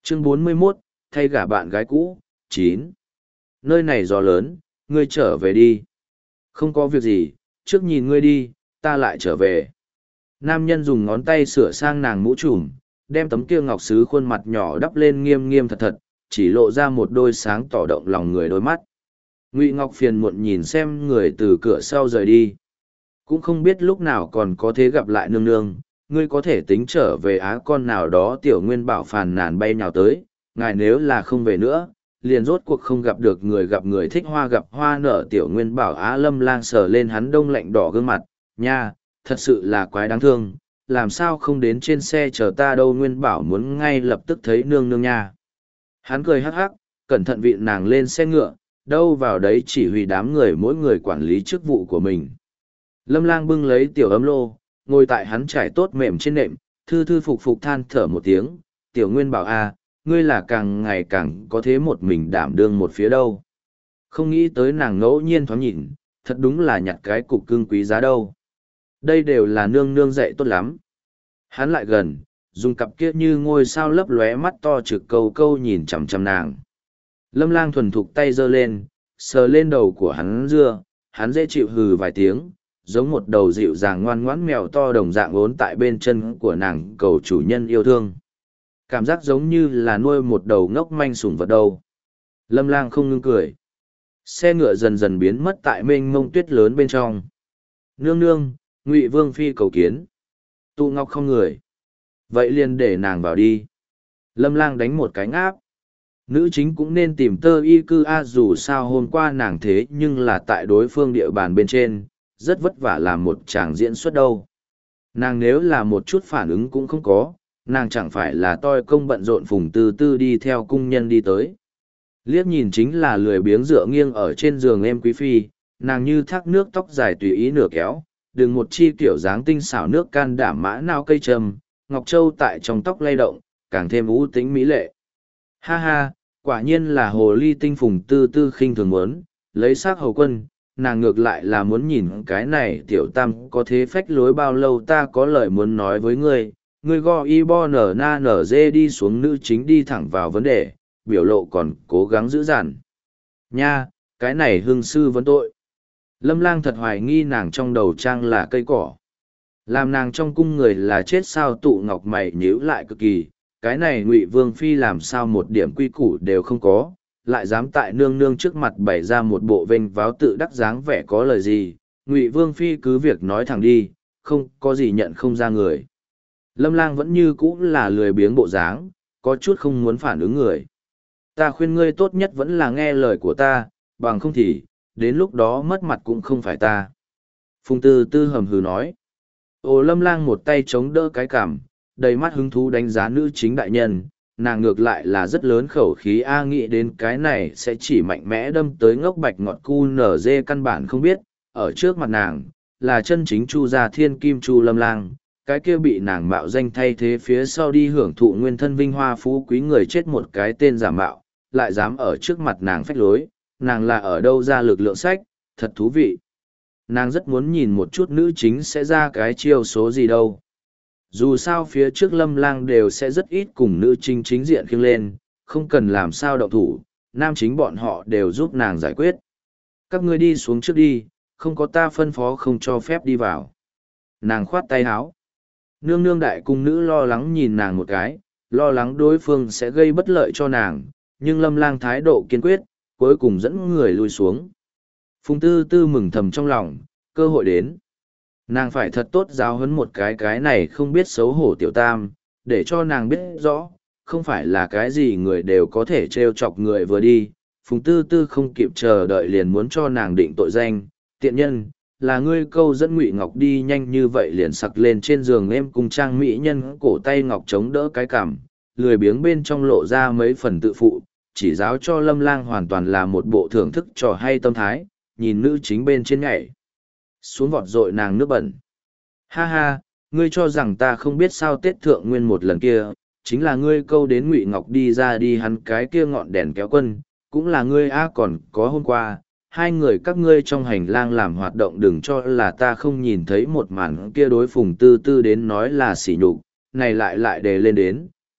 Chương 41, thay gả bạn gái cũ, 9. Nơi này gió lớn, ngươi trở về đi. Không có việc gì, trước nhìn ngươi đi, ta lại trở về. Nam nhân dùng ngón tay sửa sang nàng mũ trùm, đem tấm kia ngọc sứ khuôn mặt nhỏ đắp lên nghiêm nghiêm thật thật, chỉ lộ ra một đôi sáng tỏ động lòng người đôi mắt. Ngụy Ngọc phiền muộn nhìn xem người từ cửa sau rời đi. Cũng không biết lúc nào còn có thể gặp lại nương nương, ngươi có thể tính trở về á con nào đó tiểu nguyên bảo phàn nàn bay nhào tới, ngài nếu là không về nữa, liền rốt cuộc không gặp người thích hoa gặp hoa nở tiểu nguyên bảo á Lâm Lang sờ lên hắn đông lạnh đỏ gương mặt, nha, thật sự là quái đáng thương, làm sao không đến trên xe chờ ta đâu nguyên bảo muốn ngay lập tức thấy nương nương nha. Hắn cười hắc hắc, cẩn thận vịn nàng lên xe ngựa, đâu vào đấy chỉ huy đám người mỗi người quản lý chức vụ của mình. Lâm Lang bưng lấy tiểu ấm lô, ngồi tại hắn trải tốt mềm trên nệm, thư thư phục phục than thở một tiếng, tiểu nguyên bảo a, ngươi là càng ngày càng có thế một mình đảm đương một phía đâu. Không nghĩ tới nàng ngẫu nhiên thoáng nhìn, thật đúng là nhặt cái cục cưng quý giá đâu. Đây đều là nương nương dạy tốt lắm. Hắn lại gần, dùng cặp kia như ngôi sao lấp lóe mắt to trực câu câu nhìn chằm chằm nàng. Lâm Lang thuần thục tay giơ lên, sờ lên đầu của hắn dưa, hắn dễ chịu hừ vài tiếng, giống một đầu dịu dàng ngoan ngoãn mèo to đồng dạng ốn tại bên chân của nàng cầu chủ nhân yêu thương. Cảm giác giống như là nuôi một đầu ngốc manh sủng vật đâu. Lâm Lang không ngưng cười. Xe ngựa dần dần biến mất tại mênh mông tuyết lớn bên trong. Nương nương, Ngụy Vương phi cầu kiến. Tụ Ngọc không người. Vậy liền để nàng vào đi. Lâm Lang đánh một cái ngáp. Nữ chính cũng nên tìm tơ y cư a dù sao hôm qua nàng thế nhưng là tại đối phương địa bàn bên trên, rất vất vả làm một chàng diễn xuất đâu. Nàng nếu là một chút phản ứng cũng không có, nàng chẳng phải là toi công bận rộn Phùng Tư Tư đi theo cung nhân đi tới. Liếc nhìn chính là lười biếng dựa nghiêng ở trên giường em quý phi, nàng như thác nước tóc dài tùy ý nửa kéo, đừng một chi kiểu dáng tinh xảo nước can đảm mã nao cây trầm, ngọc châu tại trong tóc lay động, càng thêm ưu tính mỹ lệ. Ha ha, quả nhiên là hồ ly tinh Phùng Tư Tư khinh thường muốn, lấy xác hầu quân, nàng ngược lại là muốn nhìn cái này tiểu tam có thế phách lối bao lâu ta có lời muốn nói với ngươi, ngươi go y bo nở na nở dê đi xuống nữ chính đi thẳng vào vấn đề, biểu lộ còn cố gắng giữ dằn. Nha, cái này hương sư vấn tội. Lâm Lang thật hoài nghi nàng trong đầu trang là cây cỏ. Làm nàng trong cung người là chết sao tụ ngọc mày nhíu lại cực kỳ, cái này Ngụy Vương phi làm sao một điểm quy củ đều không có, lại dám tại nương nương trước mặt bày ra một bộ vênh váo tự đắc dáng vẻ có lời gì, Ngụy Vương phi cứ việc nói thẳng đi, không có gì nhận không ra người. Lâm Lang vẫn như cũ là lười biếng bộ dáng, có chút không muốn phản ứng người. Ta khuyên ngươi tốt nhất vẫn là nghe lời của ta, bằng không thì, đến lúc đó mất mặt cũng không phải ta. Phùng Tư Tư hầm hừ nói. Ồ Lâm Lang một tay chống đỡ cái cằm, đầy mắt hứng thú đánh giá nữ chính đại nhân, nàng ngược lại là rất lớn khẩu khí a nghĩ đến cái này sẽ chỉ mạnh mẽ đâm tới ngốc bạch ngọt cu nở dê căn bản không biết, ở trước mặt nàng, là chân chính Chu gia thiên kim Chu Lâm Lang, cái kia bị nàng mạo danh thay thế phía sau đi hưởng thụ nguyên thân vinh hoa phú quý người chết một cái tên giả mạo, lại dám ở trước mặt nàng phách lối, nàng là ở đâu ra lực lượng sách, thật thú vị. Nàng rất muốn nhìn một chút nữ chính sẽ ra cái chiêu số gì đâu. Dù sao phía trước Lâm Lang đều sẽ rất ít cùng nữ chính chính diện khiêng lên, không cần làm sao động thủ, nam chính bọn họ đều giúp nàng giải quyết. Các ngươi đi xuống trước đi, không có ta phân phó không cho phép đi vào. Nàng khoát tay áo. Nương nương đại cung nữ lo lắng nhìn nàng một cái, lo lắng đối phương sẽ gây bất lợi cho nàng, nhưng Lâm Lang thái độ kiên quyết, cuối cùng dẫn người lui xuống. Phùng Tư Tư mừng thầm trong lòng, cơ hội đến. Nàng phải thật tốt giáo huấn một cái này không biết xấu hổ tiểu tam, để cho nàng biết rõ, không phải là cái gì người đều có thể trêu chọc người vừa đi. Phùng Tư Tư không kịp chờ đợi liền muốn cho nàng định tội danh, tiện nhân, là ngươi câu dẫn Ngụy Ngọc đi nhanh như vậy liền sặc lên trên giường em cùng trang mỹ nhân cổ tay Ngọc chống đỡ cái cằm, lười biếng bên trong lộ ra mấy phần tự phụ, chỉ giáo cho Lâm Lang hoàn toàn là một bộ thưởng thức trò hay tâm thái, nhìn nữ chính bên trên nhảy xuống vọt dội nàng nước bẩn. Ha ha, ngươi cho rằng ta không biết sao Tết Thượng Nguyên một lần kia, chính là ngươi câu đến Ngụy Ngọc đi ra đi hắn cái kia ngọn đèn kéo quân, cũng là ngươi còn có hôm qua, hai người các ngươi trong hành lang làm hoạt động đừng cho là ta không nhìn thấy một màn kia đối Phùng Tư Tư đến nói là sỉ nhục, này lại đề lên đến,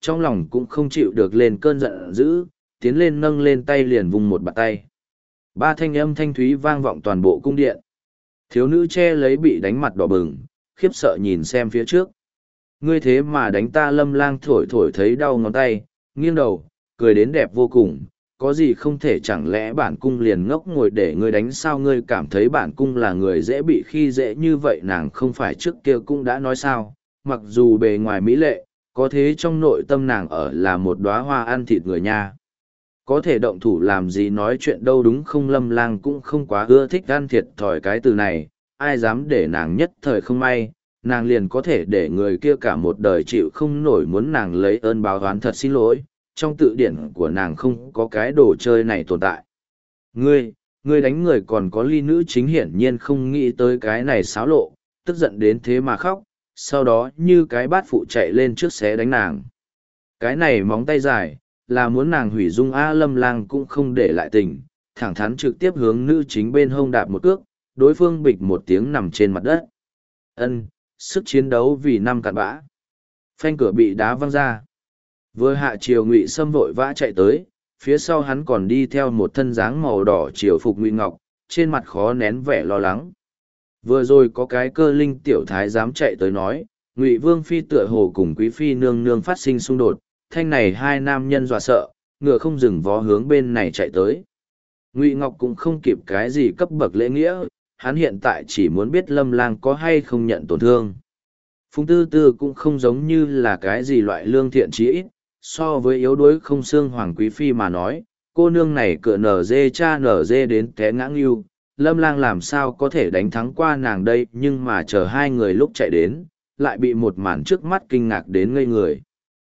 trong lòng cũng không chịu được lên cơn giận dữ, tiến lên nâng lên tay liền vung một bạt tay. Ba thanh âm thanh thúy vang vọng toàn bộ cung điện. Thiếu nữ che lấy bị đánh mặt đỏ bừng, khiếp sợ nhìn xem phía trước. Ngươi thế mà đánh ta. Lâm Lang thổi thổi thấy đau ngón tay, nghiêng đầu, cười đến đẹp vô cùng. Có gì không thể, chẳng lẽ bản cung liền ngốc ngồi để ngươi đánh sao? Ngươi cảm thấy bản cung là người dễ bị khi dễ như vậy? Nàng không phải trước kia cũng đã nói sao, mặc dù bề ngoài mỹ lệ, có thế trong nội tâm nàng ở là một đóa hoa ăn thịt người nha. Có thể động thủ làm gì nói chuyện đâu đúng không? Lâm Lang cũng không quá ưa thích ăn thiệt thòi cái từ này, ai dám để nàng nhất thời không may, nàng liền có thể để người kia cả một đời chịu không nổi, muốn nàng lấy ơn báo oán. Thật xin lỗi, trong tự điển của nàng không có cái đồ chơi này tồn tại. Ngươi đánh người còn có ly. Nữ chính hiển nhiên không nghĩ tới cái này xáo lộ, tức giận đến thế mà khóc, sau đó như cái bát phụ chạy lên trước xé đánh nàng. Cái này móng tay dài, là muốn nàng hủy dung a. Lâm Lang cũng không để lại tình, thẳng thắn trực tiếp hướng nữ chính bên hông đạp một cước, đối phương bịch một tiếng nằm trên mặt đất. Sức chiến đấu vì năm cặn bã. Phanh cửa bị đá văng ra. Vừa hạ chiều Ngụy Sâm vội vã chạy tới, phía sau hắn còn đi theo một thân dáng màu đỏ triều phục Ngụy Ngọc, trên mặt khó nén vẻ lo lắng. Vừa rồi có cái Cơ Linh tiểu thái dám chạy tới nói, Ngụy Vương phi tựa hồ cùng quý phi nương nương phát sinh xung đột, thanh này hai nam nhân dọa sợ, ngựa không dừng vó hướng bên này chạy tới. Ngụy Ngọc cũng không kịp cái gì cấp bậc lễ nghĩa, hắn hiện tại chỉ muốn biết Lâm Lang có hay không nhận tổn thương. Phùng Tư Tư cũng không giống như là cái gì loại lương thiện chí ít, so với yếu đuối không xương hoàng quý phi mà nói, cô nương này cựa nở dê cha nở dê đến té ngã ngưu, Lâm Lang làm sao có thể đánh thắng qua nàng đây? Nhưng mà chờ hai người lúc chạy đến, lại bị một màn trước mắt kinh ngạc đến ngây người.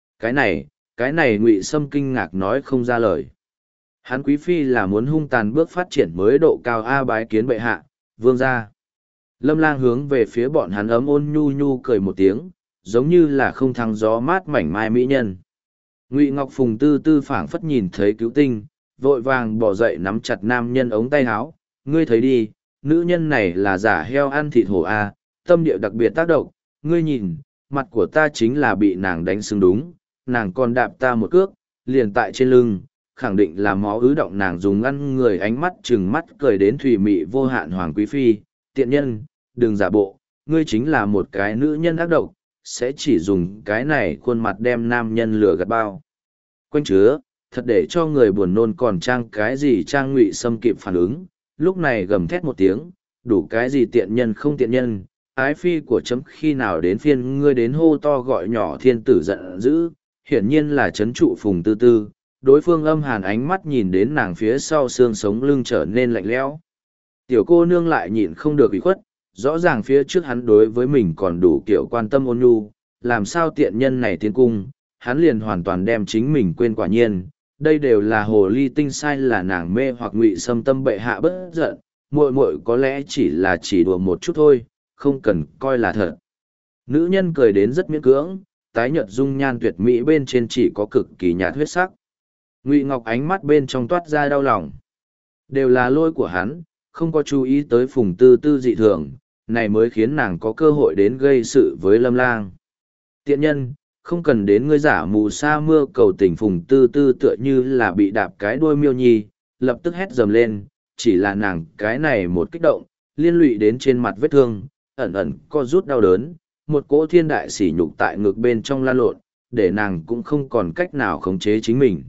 Cái này Ngụy Sâm kinh ngạc nói không ra lời. Hắn quý phi là muốn hung tàn bước phát triển mới độ cao a. Bái kiến bệ hạ, vương gia. Lâm Lang hướng về phía bọn hắn ấm ôn nhu nhu cười một tiếng, giống như là không thắng gió mát mảnh mai mỹ nhân. Ngụy Ngọc Phùng Tư Tư phảng phất nhìn thấy cứu tinh, vội vàng bỏ dậy nắm chặt nam nhân ống tay áo. Ngươi thấy đi, nữ nhân này là giả heo ăn thịt hổ a, tâm địa đặc biệt tác động. Ngươi nhìn, mặt của ta chính là bị nàng đánh sưng đúng, nàng còn đạp ta một cước, liền tại trên lưng, khẳng định là máu ứ động. Nàng dùng ngăn người, ánh mắt trừng mắt cười đến thùy mị vô hạn. Hoàng quý phi, tiện nhân, đừng giả bộ, ngươi chính là một cái nữ nhân ác độc, sẽ chỉ dùng cái này khuôn mặt đem nam nhân lừa gạt bao. Quanh chứa, thật để cho người buồn nôn. Còn trang cái gì trang? Ngụy Sâm kịp phản ứng, lúc này gầm thét một tiếng, đủ cái gì tiện nhân không tiện nhân, ái phi của chấm khi nào đến phiên ngươi đến hô to gọi nhỏ? Thiên tử giận dữ, hiển nhiên là trấn trụ Phùng Tư Tư. Đối phương âm hàn ánh mắt nhìn đến nàng phía sau, xương sống lưng trở nên lạnh lẽo. Tiểu cô nương lại nhịn không được ủy khuất, rõ ràng phía trước hắn đối với mình còn đủ kiểu quan tâm ôn nhu, làm sao tiện nhân này tiến cung, hắn liền hoàn toàn đem chính mình quên. Quả nhiên, đây đều là hồ ly tinh, sai là nàng mê hoặc. Ngụy Sâm tâm bệ hạ bất giận, muội muội có lẽ chỉ đùa một chút thôi, không cần coi là thật. Nữ nhân cười đến rất miễn cưỡng, tái nhợt dung nhan tuyệt mỹ bên trên chỉ có cực kỳ nhạt huyết sắc. Ngụy Ngọc ánh mắt bên trong toát ra đau lòng. Đều là lỗi của hắn, không có chú ý tới Phùng Tư Tư dị thường, này mới khiến nàng có cơ hội đến gây sự với Lâm Lang. Tiện nhân, không cần đến ngươi giả mù sa mưa cầu tình. Phùng Tư Tư tựa như là bị đạp cái đuôi miêu nhi, lập tức hét dầm lên, chỉ là nàng cái này một kích động, liên lụy đến trên mặt vết thương, ẩn ẩn co rút đau đớn, một cỗ thiên đại sỉ nhục tại ngực bên trong lan lộn, để nàng cũng không còn cách nào khống chế chính mình.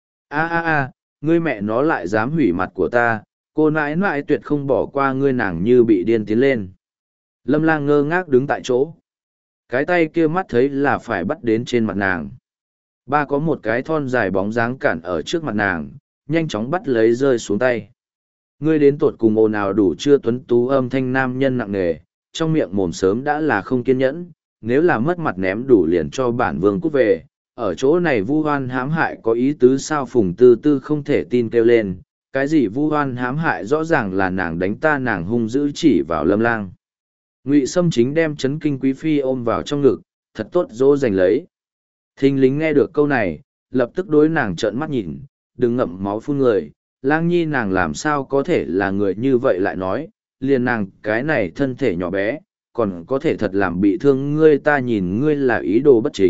Ngươi mẹ nó lại dám hủy mặt của ta, cô nãi nãi tuyệt không bỏ qua ngươi. Nàng như bị điên tiến lên. Lâm Lang ngơ ngác đứng tại chỗ. Cái tay kia mắt thấy là phải bắt đến trên mặt nàng. Ba có một cái thon dài bóng dáng cản ở trước mặt nàng, nhanh chóng bắt lấy rơi xuống tay. Ngươi đến tột cùng ồn ào đủ chưa? Tuấn tú âm thanh nam nhân nặng nề, trong miệng mồm sớm đã là không kiên nhẫn, nếu là mất mặt ném đủ liền cho bản vương cút về. Ở chỗ này vu oan hãm hại có ý tứ sao? Phùng Tư Tư không thể tin kêu lên, cái gì vu oan hãm hại? Rõ ràng là nàng đánh ta. Nàng hung dữ chỉ vào Lâm Lang. Ngụy Sâm chính đem chấn kinh quý phi ôm vào trong ngực, thật tốt dỗ dành lấy. Thình lính nghe được câu này, lập tức đối nàng trợn mắt nhìn, đừng ngậm máu phun người. Lang nhi nàng làm sao có thể là người như vậy? Lại nói, liền nàng cái này thân thể nhỏ bé, còn có thể thật làm bị thương ngươi. Ta nhìn ngươi là ý đồ bất chính,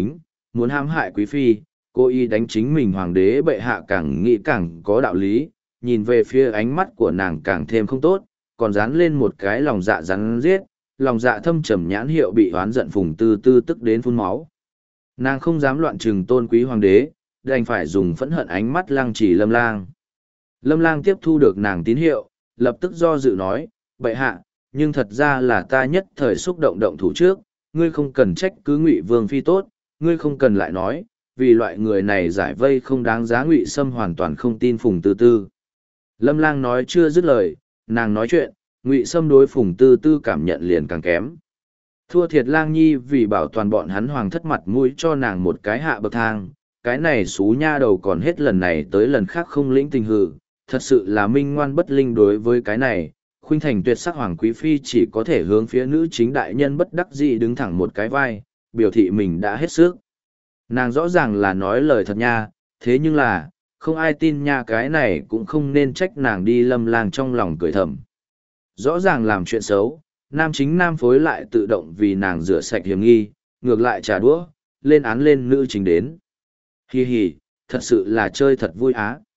muốn hãm hại quý phi, cô y đánh chính mình hoàng đế bệ hạ càng nghĩ càng có đạo lý, nhìn về phía ánh mắt của nàng càng thêm không tốt, còn dán lên một cái lòng dạ rắn giết, lòng dạ thâm trầm nhãn hiệu bị oán giận Phùng Tư Tư tức đến phun máu. Nàng không dám loạn trừng tôn quý hoàng đế, đành phải dùng phẫn hận ánh mắt lăng trì Lâm Lang. Lâm Lang tiếp thu được nàng tín hiệu, lập tức do dự nói, bệ hạ, nhưng thật ra là ta nhất thời xúc động thủ trước, ngươi không cần trách cứ Ngụy Vương phi tốt, ngươi không cần lại nói, vì loại người này giải vây không đáng giá. Ngụy Sâm hoàn toàn không tin Phùng Tư Tư. Lâm Lang nói chưa dứt lời, nàng nói chuyện, Ngụy Sâm đối Phùng Tư Tư cảm nhận liền càng kém. Thua thiệt Lang Nhi vì bảo toàn bọn hắn hoàng thất mặt mũi cho nàng một cái hạ bậc thang, cái này xú nha đầu còn hết lần này tới lần khác không lĩnh tình hừ, thật sự là minh ngoan bất linh. Đối với cái này, khuynh thành tuyệt sắc hoàng quý phi chỉ có thể hướng phía nữ chính đại nhân bất đắc dĩ đứng thẳng một cái vai, biểu thị mình đã hết sức. Nàng rõ ràng là nói lời thật nha, thế nhưng là, không ai tin nha, cái này cũng không nên trách nàng đi. Lâm Lang trong lòng cười thầm. Rõ ràng làm chuyện xấu, nam chính nam phối lại tự động vì nàng rửa sạch hiểm nghi, ngược lại trả đũa, lên án lên nữ chính đến. Hi hi, thật sự là chơi thật vui á.